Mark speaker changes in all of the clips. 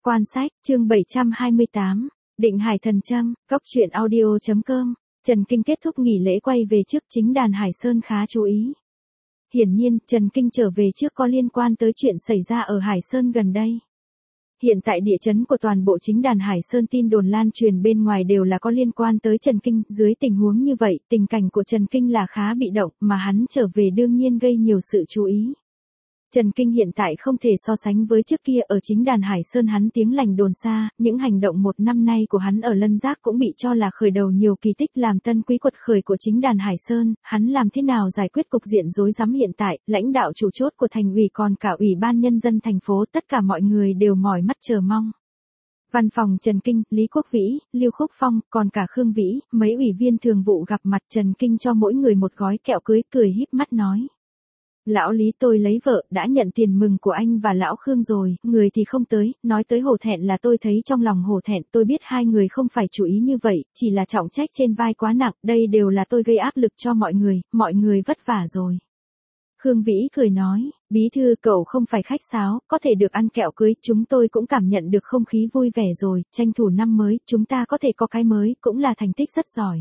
Speaker 1: Quan sách, chương 728, Định Hải Thần Châm, Góc truyện audio.com. Trần Kinh kết thúc nghỉ lễ quay về trước, chính đàn Hải Sơn khá chú ý. Hiển nhiên, Trần Kinh trở về trước có liên quan tới chuyện xảy ra ở Hải Sơn gần đây. Hiện tại địa chấn của toàn bộ chính đàn Hải Sơn tin đồn lan truyền bên ngoài đều là có liên quan tới Trần Kinh. Dưới tình huống như vậy, tình cảnh của Trần Kinh là khá bị động, mà hắn trở về đương nhiên gây nhiều sự chú ý. Trần Kinh hiện tại không thể so sánh với trước kia, ở chính đàn Hải Sơn hắn tiếng lành đồn xa, những hành động một năm nay của hắn ở Lân Giác cũng bị cho là khởi đầu nhiều kỳ tích, làm tân quý quật khởi của chính đàn Hải Sơn. Hắn làm thế nào giải quyết cục diện rối rắm hiện tại, lãnh đạo chủ chốt của thành ủy còn cả ủy ban nhân dân thành phố, tất cả mọi người đều mỏi mắt chờ mong. Văn phòng Trần Kinh, Lý Quốc Vĩ, Lưu Khúc Phong, còn cả Khương Vĩ, mấy ủy viên thường vụ gặp mặt Trần Kinh cho mỗi người một gói kẹo cưới, cười híp mắt nói. Lão Lý, tôi lấy vợ, đã nhận tiền mừng của anh và lão Khương rồi, người thì không tới, nói tới hổ thẹn là tôi thấy trong lòng hổ thẹn, tôi biết hai người không phải chủ ý như vậy, chỉ là trọng trách trên vai quá nặng, đây đều là tôi gây áp lực cho mọi người vất vả rồi. Khương Vĩ cười nói, bí thư cậu không phải khách sáo, có thể được ăn kẹo cưới, chúng tôi cũng cảm nhận được không khí vui vẻ rồi, tranh thủ năm mới, chúng ta có thể có cái mới, cũng là thành tích rất giỏi.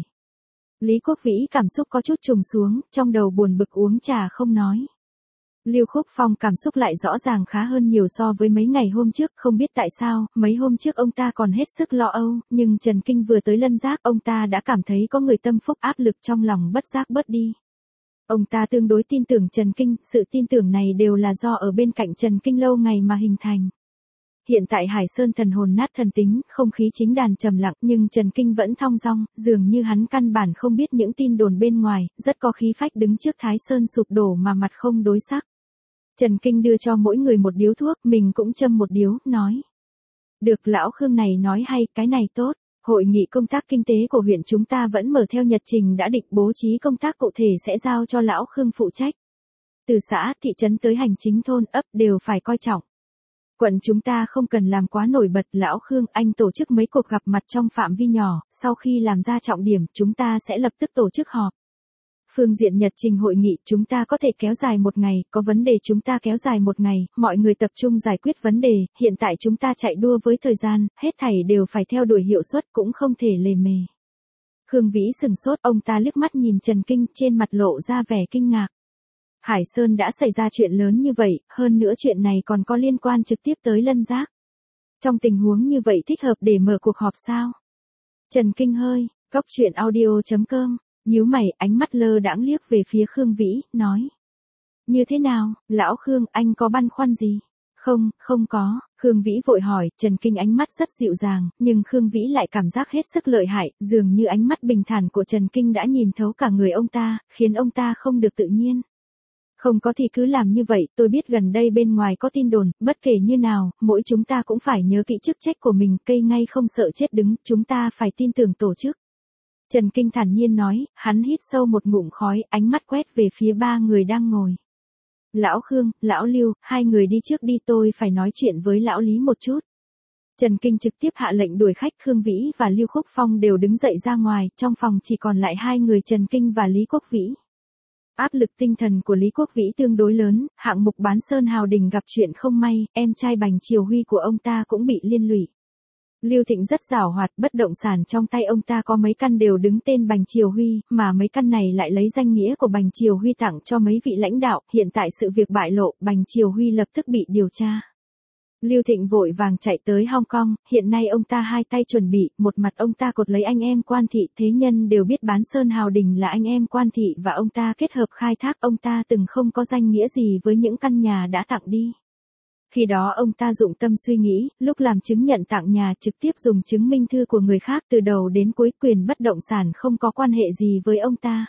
Speaker 1: Lý Quốc Vĩ cảm xúc có chút trùng xuống, trong đầu buồn bực uống trà không nói. Lưu Khúc Phong cảm xúc lại rõ ràng khá hơn nhiều so với mấy ngày hôm trước, không biết tại sao, mấy hôm trước ông ta còn hết sức lo âu, nhưng Trần Kinh vừa tới Lân Giác, ông ta đã cảm thấy có người tâm phúc, áp lực trong lòng bất giác bớt đi. Ông ta tương đối tin tưởng Trần Kinh, sự tin tưởng này đều là do ở bên cạnh Trần Kinh lâu ngày mà hình thành. Hiện tại Hải Sơn thần hồn nát thần tính, không khí chính đàn trầm lặng, nhưng Trần Kinh vẫn thong dong, dường như hắn căn bản không biết những tin đồn bên ngoài, rất có khí phách đứng trước Thái Sơn sụp đổ mà mặt không đối sắc. Trần Kinh đưa cho mỗi người một điếu thuốc, mình cũng châm một điếu, nói. Được, lão Khương này nói hay, cái này tốt. Hội nghị công tác kinh tế của huyện chúng ta vẫn mở theo nhật trình đã định, bố trí công tác cụ thể sẽ giao cho lão Khương phụ trách. Từ xã, thị trấn tới hành chính thôn, ấp đều phải coi trọng. Quận chúng ta không cần làm quá nổi bật, lão Khương, anh tổ chức mấy cuộc gặp mặt trong phạm vi nhỏ, sau khi làm ra trọng điểm, chúng ta sẽ lập tức tổ chức họp. Phương diện nhật trình hội nghị chúng ta có thể kéo dài một ngày, có vấn đề chúng ta kéo dài một ngày, mọi người tập trung giải quyết vấn đề, hiện tại chúng ta chạy đua với thời gian, hết thảy đều phải theo đuổi hiệu suất, cũng không thể lề mề. Khương Vĩ sừng sốt, ông ta liếc mắt nhìn Trần Kinh, trên mặt lộ ra vẻ kinh ngạc. Hải Sơn đã xảy ra chuyện lớn như vậy, hơn nữa chuyện này còn có liên quan trực tiếp tới Lân Giác. Trong tình huống như vậy thích hợp để mở cuộc họp sao? Trần Kinh hơi, Góc truyện audio.com. Nhíu mày, ánh mắt lơ đãng liếc về phía Khương Vĩ, nói. Như thế nào, lão Khương, anh có băn khoăn gì? Không có, Khương Vĩ vội hỏi, Trần Kinh ánh mắt rất dịu dàng, nhưng Khương Vĩ lại cảm giác hết sức lợi hại, dường như ánh mắt bình thản của Trần Kinh đã nhìn thấu cả người ông ta, khiến ông ta không được tự nhiên. Không có thì cứ làm như vậy, tôi biết gần đây bên ngoài có tin đồn, bất kể như nào, mỗi chúng ta cũng phải nhớ kỹ chức trách của mình, cây ngay không sợ chết đứng, chúng ta phải tin tưởng tổ chức. Trần Kinh thản nhiên nói, hắn hít sâu một ngụm khói, ánh mắt quét về phía ba người đang ngồi. Lão Khương, lão Lưu, hai người đi trước đi, tôi phải nói chuyện với lão Lý một chút. Trần Kinh trực tiếp hạ lệnh đuổi khách, Khương Vĩ và Lưu Khúc Phong đều đứng dậy ra ngoài, trong phòng chỉ còn lại hai người Trần Kinh và Lý Quốc Vĩ. Áp lực tinh thần của Lý Quốc Vĩ tương đối lớn, hạng mục bán Sơn Hào Đình gặp chuyện không may, em trai Bành Triều Huy của ông ta cũng bị liên lụy. Lưu Thịnh rất giàu hoạt, bất động sản trong tay ông ta có mấy căn đều đứng tên Bành Triều Huy, mà mấy căn này lại lấy danh nghĩa của Bành Triều Huy tặng cho mấy vị lãnh đạo, hiện tại sự việc bại lộ, Bành Triều Huy lập tức bị điều tra. Lưu Thịnh vội vàng chạy tới Hong Kong, hiện nay ông ta hai tay chuẩn bị, một mặt ông ta cột lấy anh em Quan Thị, thế nhân đều biết bán Sơn Hào Đình là anh em Quan Thị và ông ta kết hợp khai thác, ông ta từng không có danh nghĩa gì với những căn nhà đã tặng đi. Khi đó ông ta dụng tâm suy nghĩ, lúc làm chứng nhận tặng nhà trực tiếp dùng chứng minh thư của người khác, từ đầu đến cuối quyền bất động sản không có quan hệ gì với ông ta.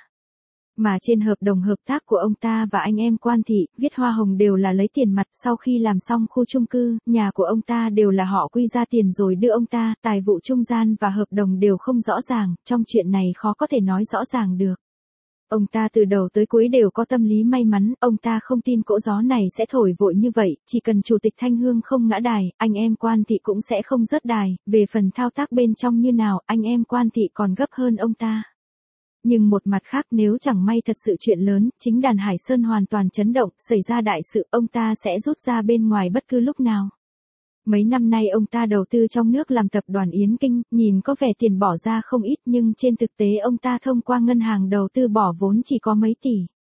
Speaker 1: Mà trên hợp đồng hợp tác của ông ta và anh em Quan Thị, viết hoa hồng đều là lấy tiền mặt, sau khi làm xong khu chung cư, nhà của ông ta đều là họ quy ra tiền rồi đưa ông ta, tài vụ trung gian và hợp đồng đều không rõ ràng, trong chuyện này khó có thể nói rõ ràng được. Ông ta từ đầu tới cuối đều có tâm lý may mắn, ông ta không tin cỗ gió này sẽ thổi vội như vậy, chỉ cần Chủ tịch Thanh Hương không ngã đài, anh em Quan Thị cũng sẽ không rớt đài, về phần thao tác bên trong như nào, anh em Quan Thị còn gấp hơn ông ta. Nhưng một mặt khác, nếu chẳng may thật sự chuyện lớn, chính đàn Hải Sơn hoàn toàn chấn động, xảy ra đại sự, ông ta sẽ rút ra bên ngoài bất cứ lúc nào. Mấy năm nay ông ta đầu tư trong nước làm tập đoàn Yến Kinh, nhìn có vẻ tiền bỏ ra không ít nhưng trên thực tế ông ta thông qua ngân hàng đầu tư bỏ vốn chỉ có mấy tỷ.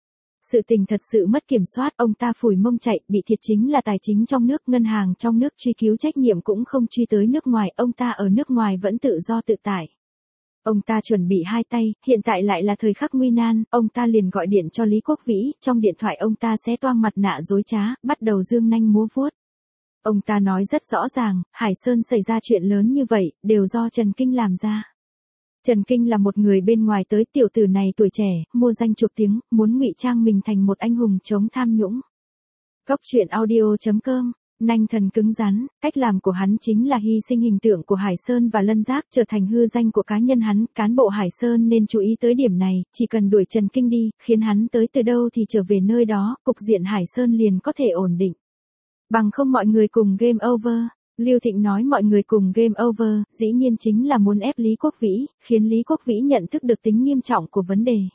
Speaker 1: Sự tình thật sự mất kiểm soát, ông ta phủi mông chạy, bị thiệt chính là tài chính trong nước, ngân hàng trong nước truy cứu trách nhiệm cũng không truy tới nước ngoài, ông ta ở nước ngoài vẫn tự do tự tại. Ông ta chuẩn bị hai tay, hiện tại lại là thời khắc nguy nan, ông ta liền gọi điện cho Lý Quốc Vĩ, trong điện thoại ông ta xé toang mặt nạ dối trá, bắt đầu dương nanh múa vuốt. Ông ta nói rất rõ ràng, Hải Sơn xảy ra chuyện lớn như vậy, đều do Trần Kinh làm ra. Trần Kinh là một người bên ngoài tới, tiểu tử này tuổi trẻ, mua danh chuộc tiếng, muốn ngụy trang mình thành một anh hùng chống tham nhũng. Góc truyện audio.com, nanh thần cứng rắn, cách làm của hắn chính là hy sinh hình tượng của Hải Sơn và Lân Giác trở thành hư danh của cá nhân hắn, cán bộ Hải Sơn nên chú ý tới điểm này, chỉ cần đuổi Trần Kinh đi, khiến hắn tới từ đâu thì trở về nơi đó, cục diện Hải Sơn liền có thể ổn định. Bằng không mọi người cùng game over. Lưu Thịnh nói mọi người cùng game over, dĩ nhiên chính là muốn ép Lý Quốc Vĩ, khiến Lý Quốc Vĩ nhận thức được tính nghiêm trọng của vấn đề.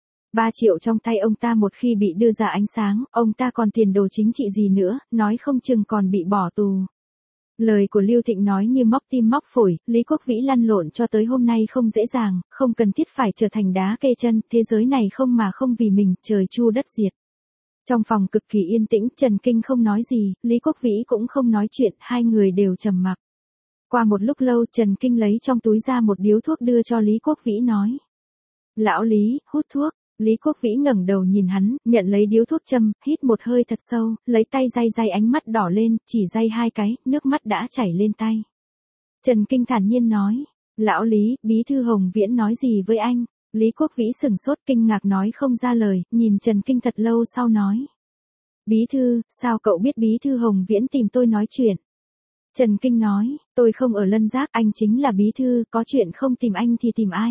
Speaker 1: 3 triệu trong tay ông ta một khi bị đưa ra ánh sáng, ông ta còn tiền đồ chính trị gì nữa, nói không chừng còn bị bỏ tù. Lời của Lưu Thịnh nói như móc tim móc phổi, Lý Quốc Vĩ lăn lộn cho tới hôm nay không dễ dàng, không cần thiết phải trở thành đá kê chân, thế giới này không mà không vì mình, trời chu đất diệt. Trong phòng cực kỳ yên tĩnh, Trần Kinh không nói gì, Lý Quốc Vĩ cũng không nói chuyện, hai người đều trầm mặc. Qua một lúc lâu, Trần Kinh lấy trong túi ra một điếu thuốc đưa cho Lý Quốc Vĩ nói. Lão Lý, hút thuốc. Lý Quốc Vĩ ngẩng đầu nhìn hắn, nhận lấy điếu thuốc châm, hít một hơi thật sâu, lấy tay day ánh mắt đỏ lên, chỉ day 2 cái, nước mắt đã chảy lên tay. Trần Kinh thản nhiên nói. Lão Lý, Bí thư Hồng Viễn nói gì với anh? Lý Quốc Vĩ sửng sốt kinh ngạc nói không ra lời, nhìn Trần Kinh thật lâu sau nói. Bí thư, sao cậu biết Bí thư Hồng Viễn tìm tôi nói chuyện? Trần Kinh nói, tôi không ở Lân Giác, anh chính là Bí thư, có chuyện không tìm anh thì tìm ai?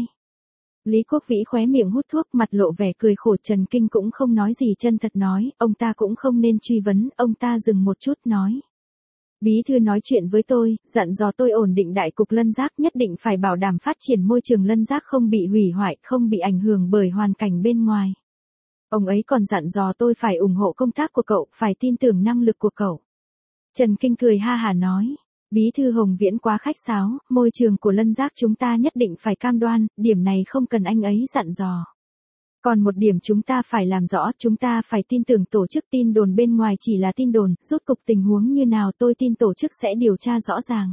Speaker 1: Lý Quốc Vĩ khóe miệng hút thuốc, mặt lộ vẻ cười khổ. Trần Kinh cũng không nói gì, chân thật nói, ông ta cũng không nên truy vấn, ông ta dừng một chút nói. Bí thư nói chuyện với tôi, dặn dò tôi ổn định đại cục Lân Giác, nhất định phải bảo đảm phát triển môi trường Lân Giác không bị hủy hoại, không bị ảnh hưởng bởi hoàn cảnh bên ngoài. Ông ấy còn dặn dò tôi phải ủng hộ công tác của cậu, phải tin tưởng năng lực của cậu. Trần Kinh cười ha hả nói, Bí thư Hồng Viễn quá khách sáo, môi trường của Lân Giác chúng ta nhất định phải cam đoan, điểm này không cần anh ấy dặn dò. Còn một điểm chúng ta phải làm rõ, chúng ta phải tin tưởng tổ chức, tin đồn bên ngoài chỉ là tin đồn, rốt cục tình huống như nào tôi tin tổ chức sẽ điều tra rõ ràng.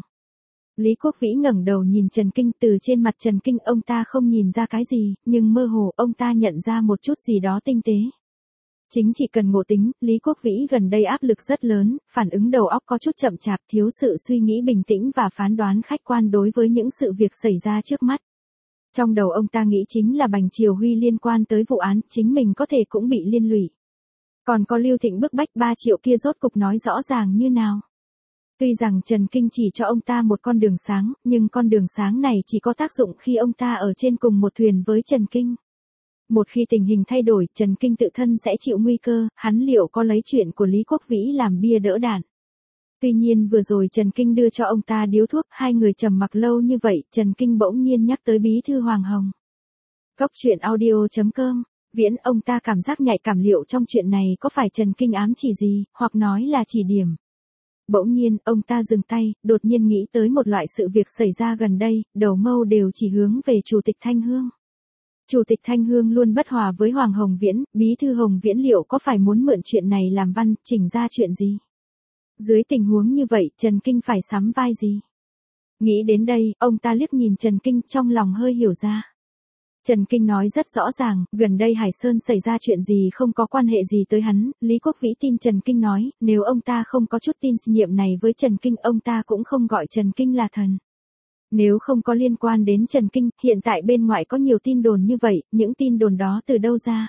Speaker 1: Lý Quốc Vĩ ngẩng đầu nhìn Trần Kinh, từ trên mặt Trần Kinh ông ta không nhìn ra cái gì, nhưng mơ hồ ông ta nhận ra một chút gì đó tinh tế. Chính chỉ cần ngộ tính, Lý Quốc Vĩ gần đây áp lực rất lớn, phản ứng đầu óc có chút chậm chạp, thiếu sự suy nghĩ bình tĩnh và phán đoán khách quan đối với những sự việc xảy ra trước mắt. Trong đầu ông ta nghĩ chính là Bành Triều Huy liên quan tới vụ án, chính mình có thể cũng bị liên lụy. Còn có Lưu Thịnh bức bách 3 triệu kia rốt cục nói rõ ràng như nào. Tuy rằng Trần Kinh chỉ cho ông ta một con đường sáng, nhưng con đường sáng này chỉ có tác dụng khi ông ta ở trên cùng một thuyền với Trần Kinh. Một khi tình hình thay đổi, Trần Kinh tự thân sẽ chịu nguy cơ, hắn liệu có lấy chuyện của Lý Quốc Vĩ làm bia đỡ đạn. Tuy nhiên vừa rồi Trần Kinh đưa cho ông ta điếu thuốc, hai người trầm mặc lâu như vậy, Trần Kinh bỗng nhiên nhắc tới Bí thư Hoàng Hồng. Góc truyện audio.com, Viễn, ông ta cảm giác nhạy cảm, liệu trong chuyện này có phải Trần Kinh ám chỉ gì, hoặc nói là chỉ điểm. Bỗng nhiên, ông ta dừng tay, đột nhiên nghĩ tới một loại sự việc xảy ra gần đây, đầu mâu đều chỉ hướng về Chủ tịch Thanh Hương. Chủ tịch Thanh Hương luôn bất hòa với Hoàng Hồng Viễn, Bí thư Hồng Viễn liệu có phải muốn mượn chuyện này làm văn, chỉnh ra chuyện gì? Dưới tình huống như vậy, Trần Kinh phải sắm vai gì? Nghĩ đến đây, ông ta liếc nhìn Trần Kinh, trong lòng hơi hiểu ra. Trần Kinh nói rất rõ ràng, gần đây Hải Sơn xảy ra chuyện gì không có quan hệ gì tới hắn, Lý Quốc Vĩ tin Trần Kinh nói, nếu ông ta không có chút tin nhiệm này với Trần Kinh, ông ta cũng không gọi Trần Kinh là thần. Nếu không có liên quan đến Trần Kinh, hiện tại bên ngoài có nhiều tin đồn như vậy, những tin đồn đó từ đâu ra?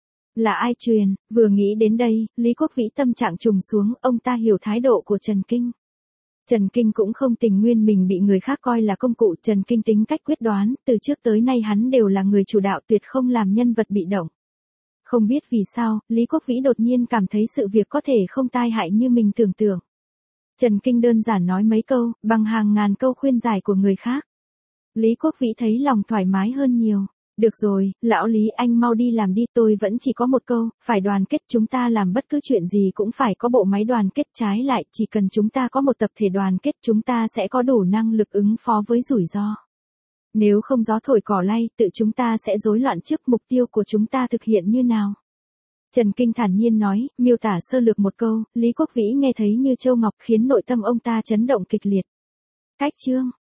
Speaker 1: Là ai truyền? Vừa nghĩ đến đây, Lý Quốc Vĩ tâm trạng trùng xuống, ông ta hiểu thái độ của Trần Kinh. Trần Kinh cũng không tình nguyện mình bị người khác coi là công cụ, Trần Kinh tính cách quyết đoán, từ trước tới nay hắn đều là người chủ đạo, tuyệt không làm nhân vật bị động. Không biết vì sao, Lý Quốc Vĩ đột nhiên cảm thấy sự việc có thể không tai hại như mình tưởng tượng. Trần Kinh đơn giản nói mấy câu, bằng hàng ngàn câu khuyên giải của người khác. Lý Quốc Vĩ thấy lòng thoải mái hơn nhiều. Được rồi, lão Lý anh mau đi làm đi, tôi vẫn chỉ có một câu, phải đoàn kết, chúng ta làm bất cứ chuyện gì cũng phải có bộ máy đoàn kết, trái lại, chỉ cần chúng ta có một tập thể đoàn kết chúng ta sẽ có đủ năng lực ứng phó với rủi ro. Nếu không gió thổi cỏ lay, tự chúng ta sẽ rối loạn trước mục tiêu của chúng ta thực hiện như nào. Trần Kinh thản nhiên nói, miêu tả sơ lược một câu, Lý Quốc Vĩ nghe thấy như châu ngọc khiến nội tâm ông ta chấn động kịch liệt. Cách chương